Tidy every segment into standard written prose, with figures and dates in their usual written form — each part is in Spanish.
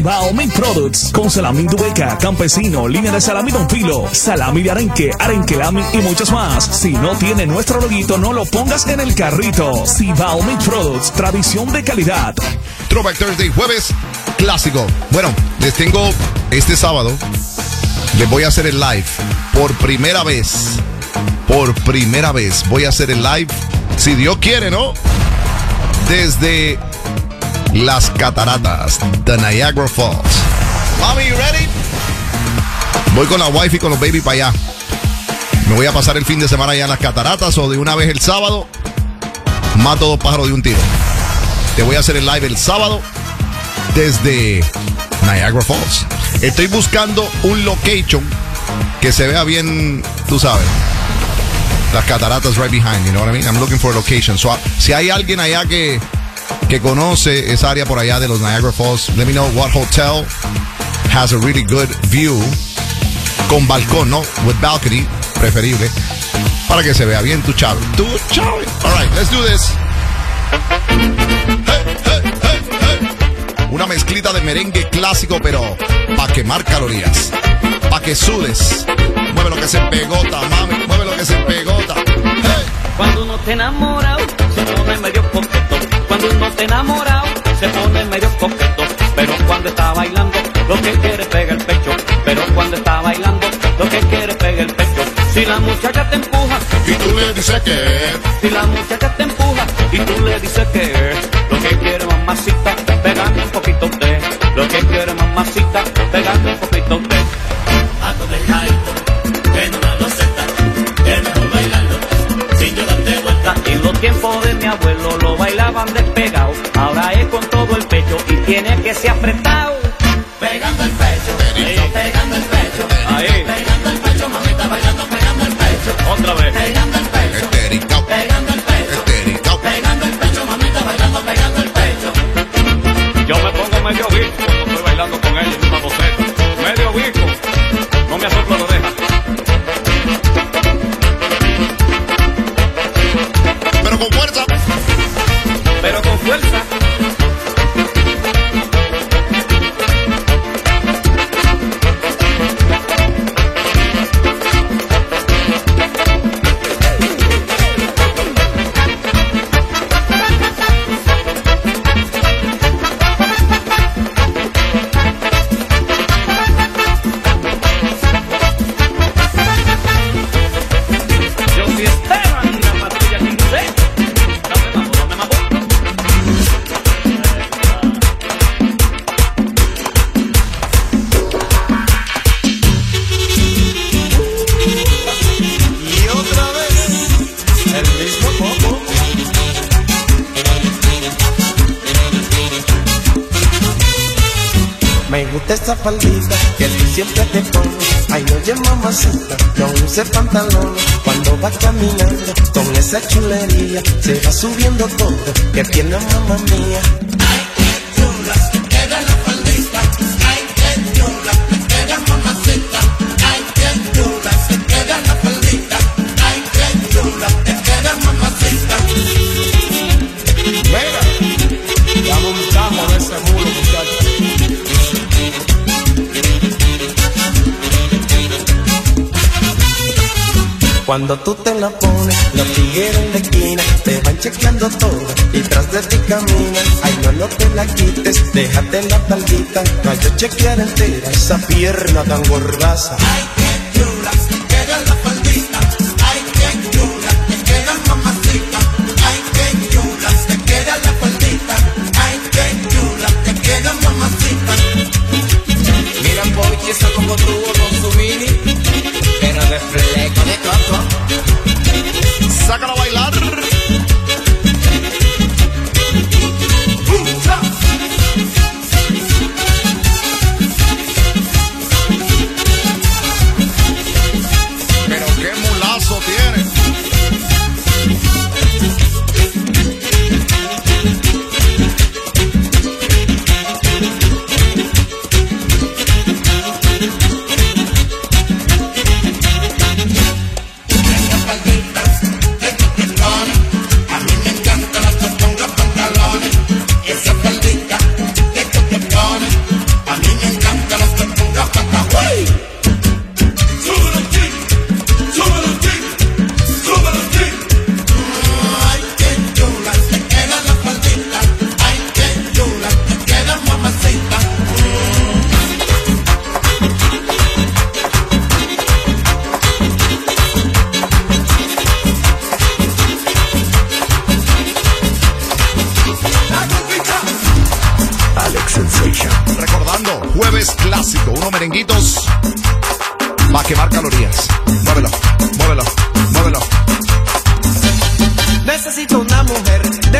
Cibao Meat Products, con salami Dubeca, campesino, línea de salami Don Filo, salami de arenque, arenque lami y muchos más. Si no tiene nuestro loguito, no lo pongas en el carrito. Cibao Meat Products, tradición de calidad. Throwback Thursday, jueves clásico. Bueno, les tengo este sábado, les voy a hacer el live por primera vez. Por primera vez voy a hacer el live, si Dios quiere, ¿no? Desde las cataratas de Niagara Falls. Mami, you ready? Voy con la wife y con los baby para allá. Me voy a pasar el fin de semana allá en las cataratas, o de una vez el sábado mato dos pájaros de un tiro. Te voy a hacer el live el sábado desde Niagara Falls. Estoy buscando un location que se vea bien, tú sabes, las cataratas right behind, you know what I mean? I'm looking for a location. So, si hay alguien allá que conoce esa área por allá de los Niagara Falls, let me know what hotel has a really good view, con balcón, ¿no? With balcony, preferible, para que se vea bien tu chave. Tu chave. All right, let's do this. Hey, hey, hey, hey. Una mezclita de merengue clásico, pero para quemar calorías, para que sudes. Mueve lo que se pegota, mami, mueve lo que se pegota. Hey. Cuando uno te enamorado, se pone medio coqueto. Cuando uno te enamorado, se pone medio coqueto. Pero cuando está bailando, lo que quiere pega el pecho. Pero cuando está bailando, lo que quiere pega el pecho. Si la muchacha te empuja y tú le dices que, si la muchacha te empuja y tú le dices que, lo que quiere mamacita, pegando un poquito de, lo que quiere mamacita, pegando un poquito de. Ando dejadito, que no me lo acepta, que mejor bailando, sin yo darte vuelta. En los tiempos de mi abuelo lo bailaban despegado, ahora es con todo el pecho y tiene que ser apretado. Pegando el pecho, pegando el pecho, ahí. Pegando el pecho, mamita bailando, pegando el pecho. Otra vez. Pegando el pecho, pegando el pecho, pegando el pecho, mamita bailando, pegando el pecho. Yo me pongo medio bico cuando estoy bailando con ella en una boceta. Medio bico, no me asoplo la oreja. pero con fuerza. Pero con fuerza. Me gusta esa faldita que tú siempre te pones. Ay, oye mamacita, no use pantalón. Cuando vas caminando con esa chulería, se va subiendo todo, que tiene mamá mía. Ay, qué chula, se queda la faldita. Ay, qué chula, se queda mamacita. Ay, qué chula, se queda la faldita. Ay, qué chula, se queda mamacita. Mira, ya montamos de ese mulo, muchachos. Cuando tú te la pones, los tigres en la esquina te van chequeando todo y tras de ti caminan. Ay, no te la quites, déjate la taldita, para yo chequear entera esa pierna tan gordaza. Ay, qué chula, se queda la faldita. Ay, qué chula, se queda mamacita. Ay, qué chula, se queda la faldita. Ay, qué chula, se queda mamacita. Mira, boy, que esa como tuvo con su mini, pero de fleco de coco. Sácalo a bailar. Pero qué mulazo tiene. Sensation. Recordando, jueves clásico, unos merenguitos para quemar calorías. Muévelo, muévelo, muévelo. Necesito una mujer.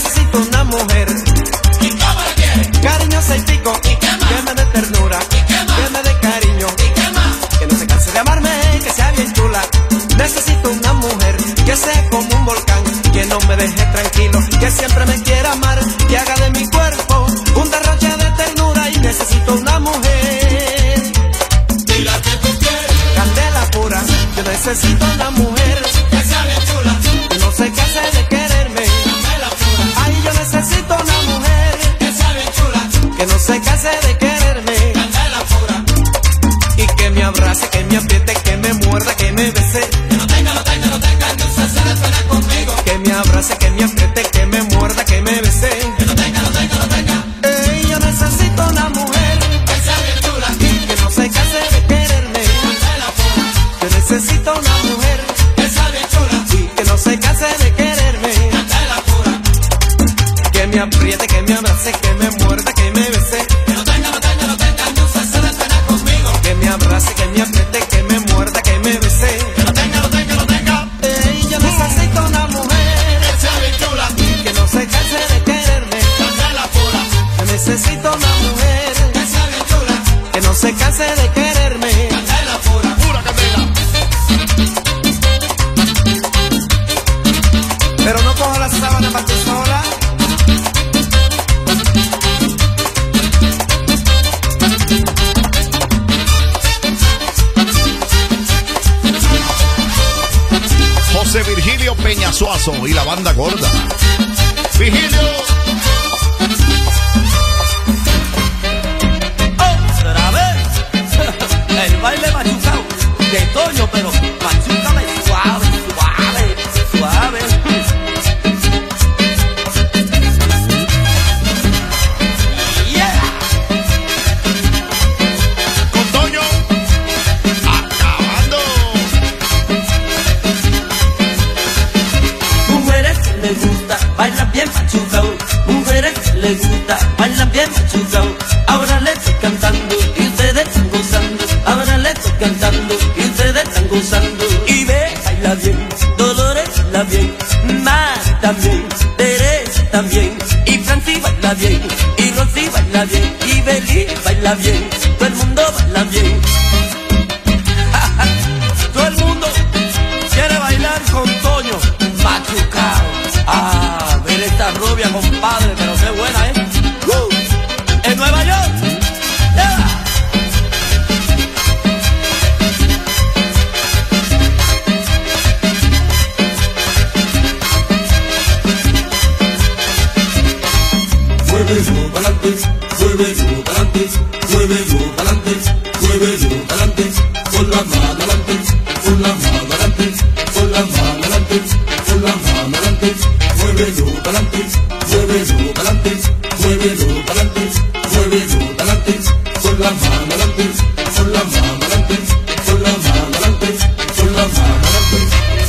¿Y cómo la quieres? Cariñosa y pico. ¿Y qué más? Que me dé ternura. ¿Y qué más? Que me dé cariño. ¿Y qué más? Que no se canse de amarme, que sea bien chula. Necesito una mujer que sea como un volcán, que no me deje tranquilo, que siempre me quiera amar, que haga de mi cuerpo un derroche de ternura. Y necesito una mujer, Y la que tú quieres, candela pura. Yo necesito una mujer que sea bien chula, que no se canse de quererme. candela pura, Ay, yo necesito una mujer que sea bien chula, que no se canse de quererme. candela pura. Y que me abrace, que me apriete, que me muerda, que me bese. Que no tenga, entonces se despega conmigo. Que me abrace, que me apriete, que me muerda, que me bese. Que no tenga. Ey, yo necesito una mujer Que sea bien chula, que no se canse de quererme. candela pura, Yo necesito una mujer que sea bien chula, que no se canse de quererme. candela pura. Que me apriete, que me abrace, que me muerda, que me bese. Que no tenga, entonces se despega conmigo. Que me abrace, que me apriete, que me muerda, que me bese. Que no tenga. Ey, yo necesito una mujer Que sea bien chula, que no se canse de quererme. candela pura, Yo necesito una mujer que sea bien chula, que no se canse de quererme. candela pura. Pura candela. Pero no cojo la sábana para tu sola. José Virgilio Peñasuazo y la banda gorda. Virgilio. Otra vez. El baile machucado de Toño, pero machúcame suave, suave, suave. Yeah. Con Toño. Acabando. Mujeres que les gusta, bailan bien machucado. Mujeres que les gusta, bailan bien machucado. Ahora les estoy cantando y ustedes están gozando. Ahora les estoy cantando y ustedes están gozando. Y ve, baila bien, Dolores baila bien, Mari también, Teresa también, y Franci baila bien, y Rosy baila bien, y Beli baila bien, todo el mundo baila bien. Todo el mundo quiere bailar con Toño, machucao. Ah, ver esta rubia, compadre, pero qué buena, ¿eh? En Nueva York, yeah. Muévelo pa'lante, muévelo pa'lante, muévelo pa'lante, muévelo pa'lante, con la mano adelante, con la mano adelante, con la mano adelante, con la mano adelante, muévelo pa'lante, muévelo pa'lante, muévelo pa'lante, muévelo pa'lante, con la mano adelante, con la mano adelante, con la mano adelante, con la mano adelante.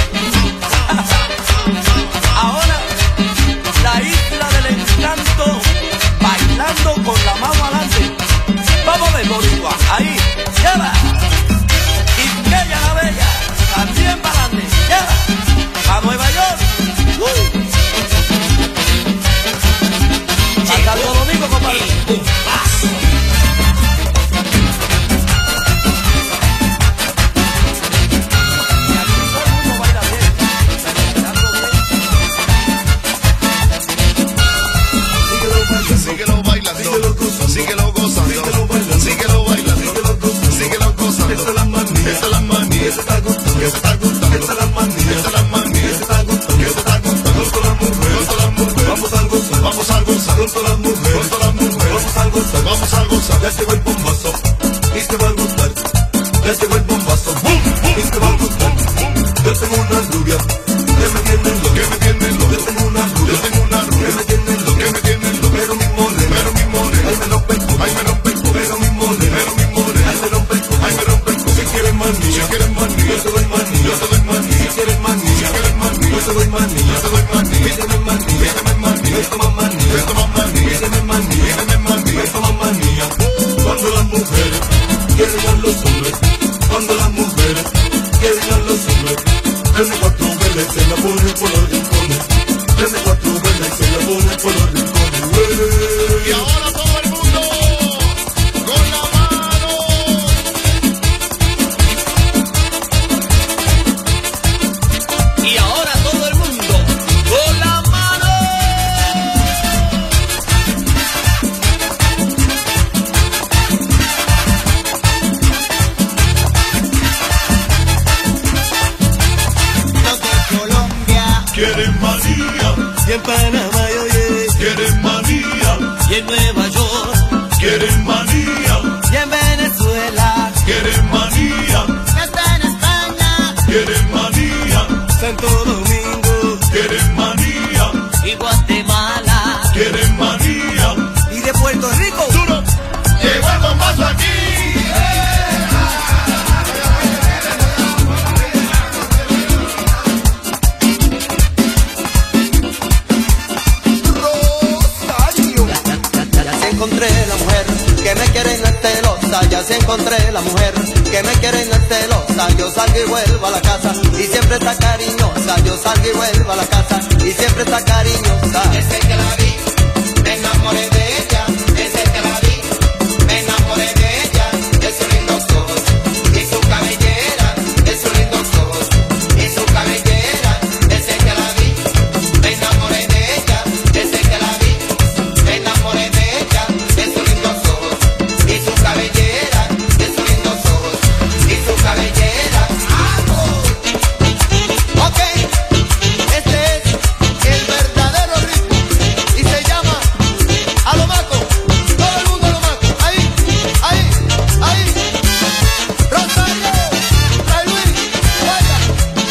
Ahora, la isla del encanto, bailando con la mano adelante. Vamos a ver, Boricua, ahí, lleva. Y Quella la Bella, también para adelante, lleva. A Nueva York, a Santo Domingo, compadre. Y aquí todo el mundo baila bien, bailando bien. Síguelo bailando. Síguelo gozando. Síguelo bailando. Síguelo gozando. Esta es la manía. Esta es la manía. Que se está gustando. Que se está gustando. Esta es la manía. Esta es la manía. Que se está gustando. Que se está gustando. Con todas las mujeres. Con todas las mujeres. Vamos a gozar. Vamos a gozar. Con todas las mujeres. Con todas las mujeres. Vamos a gozar. Vamos a gozar. Ya llegó el bombazo. Y te va a gustar. Ya llegó el bombazo. Y te va a gustar. Yo tengo una rubia. Que me tienen loco. Que me tienen loco. Yo tengo una rubia. Yo tengo una rubia. Que me tienen loco. Que me tienen loco. Pero mi morena. Pero mi morena. Ay, me rompe el coco. Ay, me rompe el coco. Pero mi morena. Pero mi morena. Ay, me rompe el coco. Ay, me rompe el coco. Si quieres manía. Si quieres manía. Yo te doy manía. Yo te doy manía. Si quieres manía. Si quieres manía. Yo te doy manía. Yo te doy manía. Pídeme manía. Pídeme manía. Toma manía. Toma manía. Pídeme manía. Pídeme manía. Toma manía. quieren manía. Y en Venezuela, Quieren manía. está en España, Quieren manía. Santo Domingo Quieren manía. y Guatemala Quieren manía. y de Puerto Rico. Duro. Llegó el bombazo aquí. Ya se encontré la mujer que me quiere no es celosa. Ya se encontré la mujer que me quiere no es celosa. Yo salgo y vuelvo a la casa y siempre está cariñosa. Yo salgo y vuelvo a la casa y siempre está cariñosa. Desde que la vi, me enamoré de ella. Desde que la vi, me enamoré de ella. De sus lindos ojos y su cabellera. De sus lindos ojos y su cabellera. Desde que la vi, me enamoré de ella. Desde que la vi, me enamoré de ella. De sus lindos ojos y su cabellera. De sus lindos ojos y su cabellera. ¡Amo! Ok, este es el verdadero ritmo y se llama A lo Maco. Todo el mundo a lo Maco. Ahí, ahí, ahí. Rosario, Fray Luis, vaya.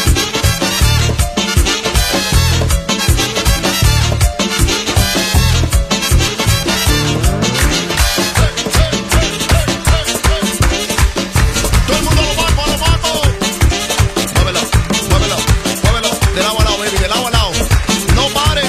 Todo el mundo lo mato, a lo mato. Muévelo, muévelo, muévelo. De lado a lado, baby, de lado a lado. No pare.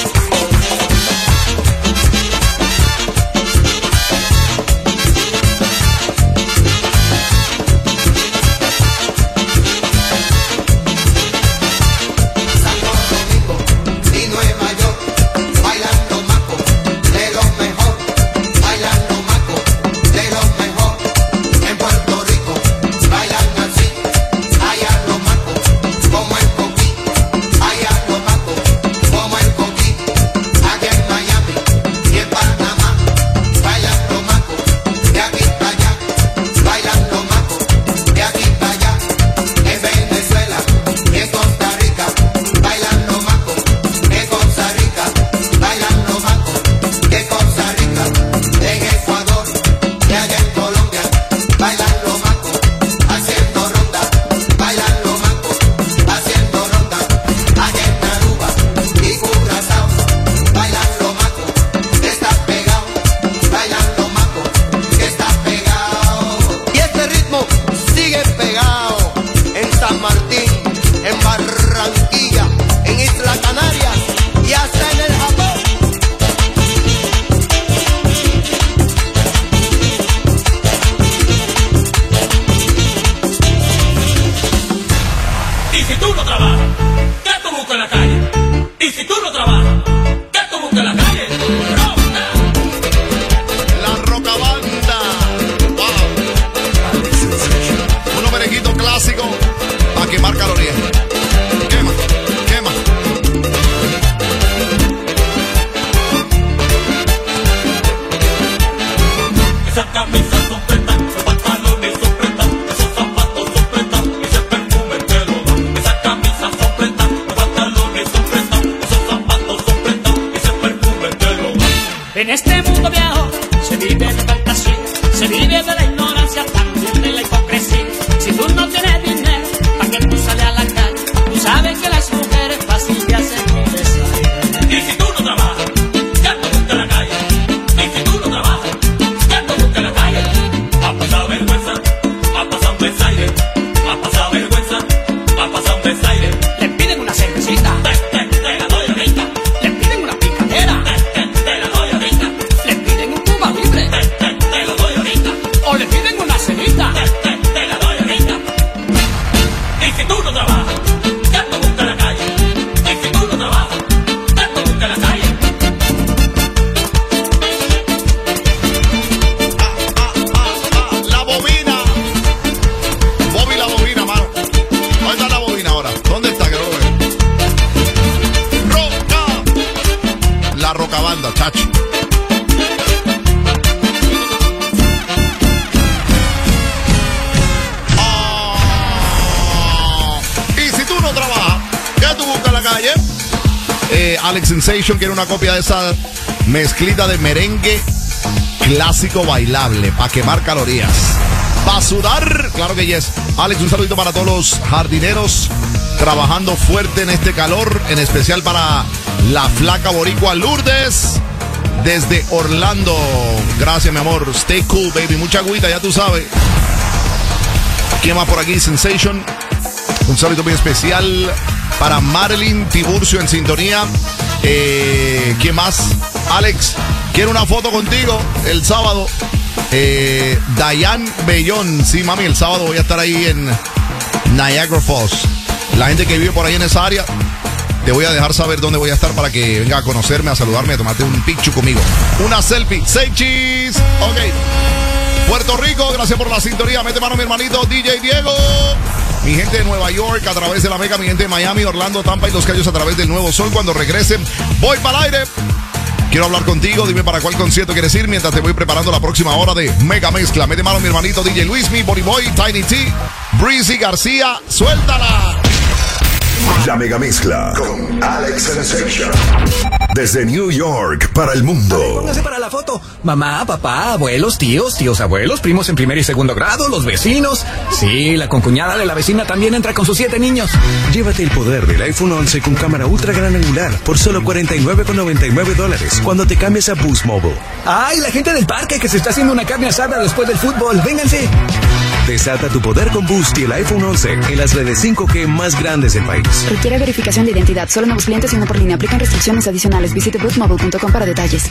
Santo Domingo y Nueva York, bailando maco, de los mejor, bailando maco, de los mejor. En Puerto Rico, bailan así, allá los macos, como el coquí, allá los macos, como el coquí. Aquí en Miami y en Panamá, bailan los macos, de aquí para allá, bailan los macos, de aquí para allá. En Venezuela y en Costa Rica, bailan los macos, en Costa Rica, bailan los macos, en Costa Rica, en Ecuador y allá en Colombia, bailan los macos, haciendo ronda, bailan los macos, haciendo ronda, allá en Aruba y Curazao, bailan los macos, que estás pegado, bailan los macos, que estás pegado. Y este ritmo sigue pegado en San Martín, en Barranquilla, en Isla Canarias y hasta en el Japón. Y si tú no trabajas, ¿qué tú buscas en la calle? Y si tú no trabajas, ¿qué tú buscas en la calle? ¡Roca! La Rocabanda. Wow. Unos merenguitos clásicos para quemar calorías. Quema, quema. Esas camisas son pretas, los pantalones son pretas, esos zapatos son pretas, ese perfume te lo da. Esas camisas son pretas, los pantalones son pretas, esos zapatos son pretas, ese perfume te lo da. En este mundo viejo se vive de fantasía, se vive de la ignorancia, también de la hipocresía. Si tú no tienes dinero, ¿para qué tú sales a la calle? Tú sabes que las mujeres fácil te hacen besar. Y si tú no trabajas, ¿qué tú buscas en la calle? Y si tú no trabajas, ¿qué tú buscas en la calle? Ha pasado vergüenza, ha pasado un desaire, ha pasado vergüenza, ha pasado un desaire. Le piden una cervecita, Te la doy ahorita, le piden una picadera, te la doy ahorita, le piden un Cuba Libre te lo doy ahorita. o le piden una cenita. Te la doy ahorita. Y si tú no trabajas, ¿qué tú buscas en la calle? Y si tú no trabajas, ¿qué tú buscas en la calle? La bobina. Bobby la bobina, mano. ¿Dónde está la bobina ahora? ¿Dónde está? Que no lo veo. Roca. La Rocabanda, chacho. Y si tú no trabajas, ¿qué tú buscas en la calle? Alex Sensation quiere una copia de esa mezclita de merengue clásico bailable para quemar calorías. ¿Va a sudar? Claro que yes. Alex, un saludito para todos los jardineros trabajando fuerte en este calor, en especial para la flaca boricua Lourdes desde Orlando. Gracias, mi amor. Stay cool, baby. Mucha agüita, ya tú sabes. ¿Quién más por aquí? Sensation. Un saludo muy especial para Marilyn Tiburcio en sintonía. ¿Quién más? Alex, quiero una foto contigo el sábado. Dayan Bellón. Sí, mami, el sábado voy a estar ahí en Niagara Falls. La gente que vive por ahí en esa área, te voy a dejar saber dónde voy a estar para que venga a conocerme, a saludarme, a tomarte un picture conmigo. Una selfie. Say cheese. Ok. Puerto Rico, gracias por la sintonía. Mete mano mi hermanito DJ Diego. Mi gente de Nueva York a través de la Mega, mi gente de Miami, Orlando, Tampa y Los Cayos a través del Nuevo Sol. Cuando regresen, voy para el aire. Quiero hablar contigo, dime para cuál concierto quieres ir mientras te voy preparando la próxima hora de Mega Mezcla. Mete mano mi hermanito DJ Luismi, Bonnie Boy, Tiny T, Breezy García. ¡Suéltala! La Mega Mezcla con Alex Sensation. Desde New York para el mundo. Póngase para la foto. Mamá, papá, abuelos, tíos, abuelos, primos en primer y segundo grado, los vecinos. Sí, la concuñada de la vecina también entra con sus 7 niños. Llévate el poder del iPhone 11 con cámara ultra gran angular por solo $49.99 cuando te cambies a Boost Mobile. ¡Ay, la gente del parque que se está haciendo una carne asada después del fútbol! ¡Vénganse! Desata tu poder con Boost y el iPhone 11 en las redes 5G más grandes del país. Requiere verificación de identidad. Solo nuevos clientes y no por línea. Aplican restricciones adicionales. Visite boostmobile.com para detalles.